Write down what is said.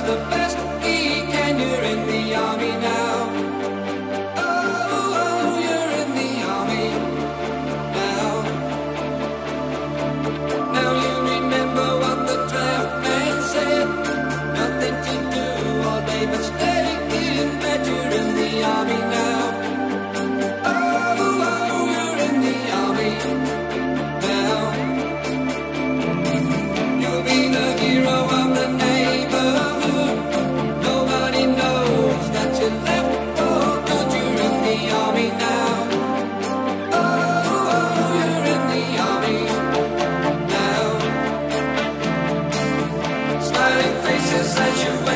the best he can. You're in the army now. Oh, you're in the army now. Now you remember what the draft man said. Nothing to do all day but stay in bed. You're in the army now. Oh, you're in the army now. You'll be the hero of the neighborhood. Nobody knows that you left for good. You're in the army now. Oh, you're in the army now. Smiling faces as you